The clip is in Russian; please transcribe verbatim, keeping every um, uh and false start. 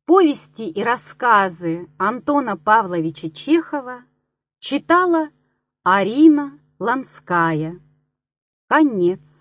Повести и рассказы Антона Павловича Чехова читала Арина Ланская. Конец.